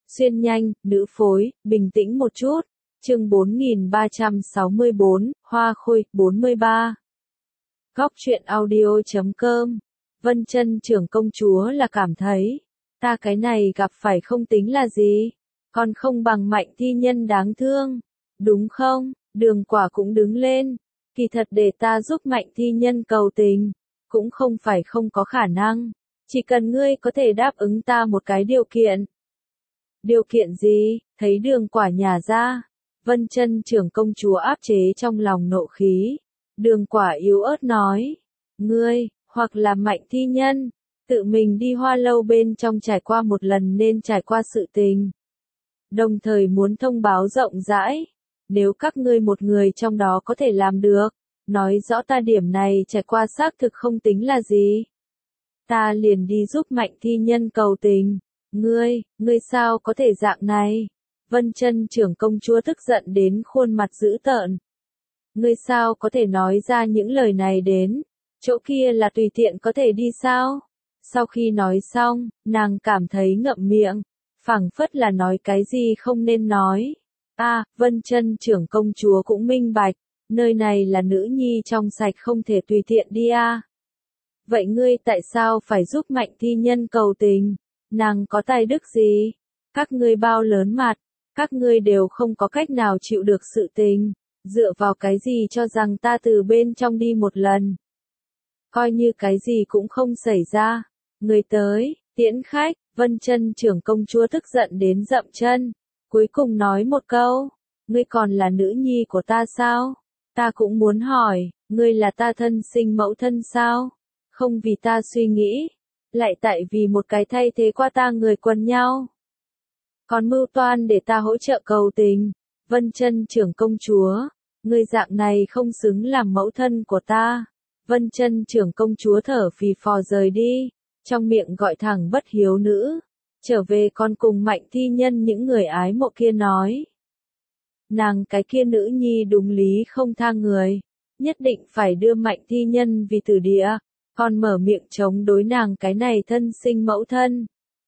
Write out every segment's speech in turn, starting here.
Xuyên nhanh, nữ phối, bình tĩnh một chút. Chương 4364, Hoa Khôi, 43. Góc truyện audio.com. Vân Chân trưởng công chúa là cảm thấy, ta cái này gặp phải không tính là gì, còn không bằng Mạnh Thi Nhân đáng thương, đúng không? Đường Quả cũng đứng lên, kỳ thật để ta giúp Mạnh Thi Nhân cầu tình, cũng không phải không có khả năng, chỉ cần ngươi có thể đáp ứng ta một cái điều kiện. Điều kiện gì? Thấy Đường Quả nhả ra, Vân Chân trưởng công chúa áp chế trong lòng nộ khí. Đường Quả yếu ớt nói, ngươi, hoặc là Mạnh Thi Nhân, tự mình đi Hoa Lâu bên trong trải qua một lần nên trải qua sự tình. Đồng thời muốn thông báo rộng rãi, nếu các ngươi một người trong đó có thể làm được, nói rõ ta điểm này trải qua xác thực không tính là gì. Ta liền đi giúp Mạnh Thi Nhân cầu tình. Ngươi sao có thể dạng này? Vân Chân trưởng công chúa tức giận đến khuôn mặt dữ tợn. Ngươi sao có thể nói ra những lời này đến? Chỗ kia là tùy tiện có thể đi sao? Sau khi nói xong, nàng cảm thấy ngậm miệng, phảng phất là nói cái gì không nên nói. Vân Chân trưởng công chúa cũng minh bạch, nơi này là nữ nhi trong sạch không thể tùy tiện đi Vậy ngươi tại sao phải giúp Mạnh Thi Nhân cầu tình? Nàng có tài đức gì? Các ngươi bao lớn mặt, các ngươi đều không có cách nào chịu được sự tình, dựa vào cái gì cho rằng ta từ bên trong đi một lần? Coi như cái gì cũng không xảy ra. Người tới, tiễn khách. Vân Chân trưởng công chúa tức giận đến dậm chân, cuối cùng nói một câu, ngươi còn là nữ nhi của ta sao? Ta cũng muốn hỏi, ngươi là ta thân sinh mẫu thân sao? Không vì ta suy nghĩ, lại tại vì một cái thay thế qua ta người quần nhau. Còn mưu toan để ta hỗ trợ cầu tình. Vân Chân trưởng công chúa, ngươi dạng này không xứng làm mẫu thân của ta. Vân Chân trưởng công chúa thở phì phò rời đi, trong miệng gọi thẳng bất hiếu nữ. Trở về còn cùng Mạnh Thi Nhân những người ái mộ kia nói. Nàng cái kia nữ nhi đúng lý không tha người, nhất định phải đưa Mạnh Thi Nhân vì tử địa, còn mở miệng chống đối nàng cái này thân sinh mẫu thân.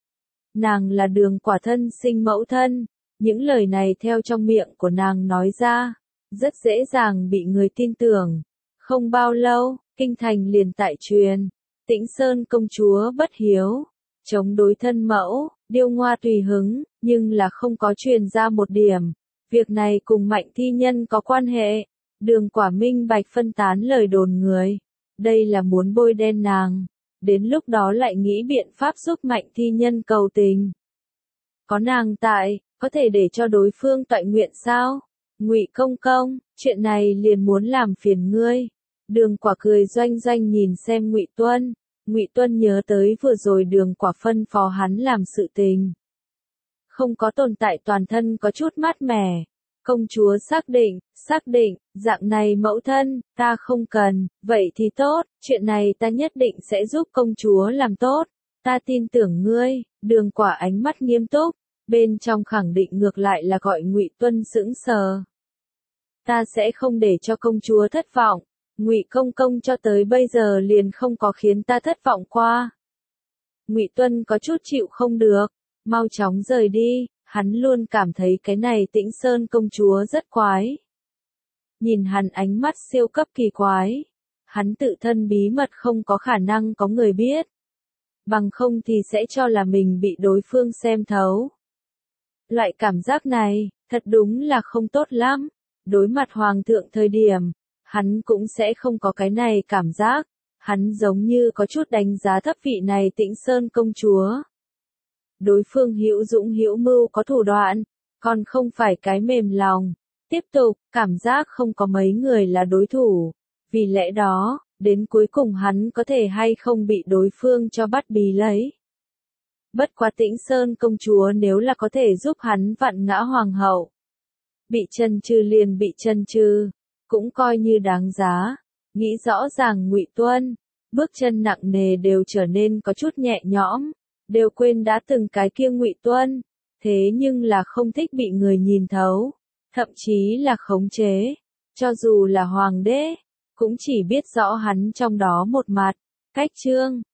Nàng là Đường Quả thân sinh mẫu thân, những lời này theo trong miệng của nàng nói ra, rất dễ dàng bị người tin tưởng. Không bao lâu, kinh thành liền tại truyền, Tĩnh Sơn công chúa bất hiếu, chống đối thân mẫu, điêu ngoa tùy hứng, nhưng là không có truyền ra một điểm. Việc này cùng Mạnh Thi Nhân có quan hệ. Đường Quả minh bạch phân tán lời đồn người. Đây là muốn bôi đen nàng. Đến lúc đó lại nghĩ biện pháp giúp Mạnh Thi Nhân cầu tình. Có nàng tại, có thể để cho đối phương toại nguyện sao? Ngụy công công, chuyện này liền muốn làm phiền ngươi. Đường Quả cười doanh doanh nhìn xem Ngụy Tuân. Ngụy Tuân nhớ tới vừa rồi Đường Quả phân phó hắn làm sự tình. Không có tồn tại toàn thân có chút mát mẻ. Công chúa xác định, dạng này mẫu thân, ta không cần, vậy thì tốt, chuyện này ta nhất định sẽ giúp công chúa làm tốt, ta tin tưởng ngươi. Đường Quả ánh mắt nghiêm túc, bên trong khẳng định ngược lại là gọi Ngụy Tuân sững sờ. Ta sẽ không để cho công chúa thất vọng, Ngụy công công cho tới bây giờ liền không có khiến ta thất vọng qua. Ngụy Tuân có chút chịu không được, mau chóng rời đi. Hắn luôn cảm thấy cái này Tĩnh Sơn công chúa rất quái. Nhìn hắn ánh mắt siêu cấp kỳ quái. Hắn tự thân bí mật không có khả năng có người biết. Bằng không thì sẽ cho là mình bị đối phương xem thấu. Loại cảm giác này, thật đúng là không tốt lắm. Đối mặt hoàng thượng thời điểm, hắn cũng sẽ không có cái này cảm giác. Hắn giống như có chút đánh giá thấp vị này Tĩnh Sơn công chúa. Đối phương hữu dũng hữu mưu có thủ đoạn, còn không phải cái mềm lòng. Tiếp tục, cảm giác không có mấy người là đối thủ. Vì lẽ đó, đến cuối cùng hắn có thể hay không bị đối phương cho bắt bí lấy. Bất quá Tĩnh Sơn công chúa nếu là có thể giúp hắn vặn ngã hoàng hậu. Bị trần trừ liền bị trần trừ, cũng coi như đáng giá. Nghĩ rõ ràng Ngụy Tuân, bước chân nặng nề đều trở nên có chút nhẹ nhõm. Đều quên đã từng cái kia Ngụy Tuân, thế nhưng là không thích bị người nhìn thấu, thậm chí là khống chế, cho dù là hoàng đế, cũng chỉ biết rõ hắn trong đó một mặt. Cách chương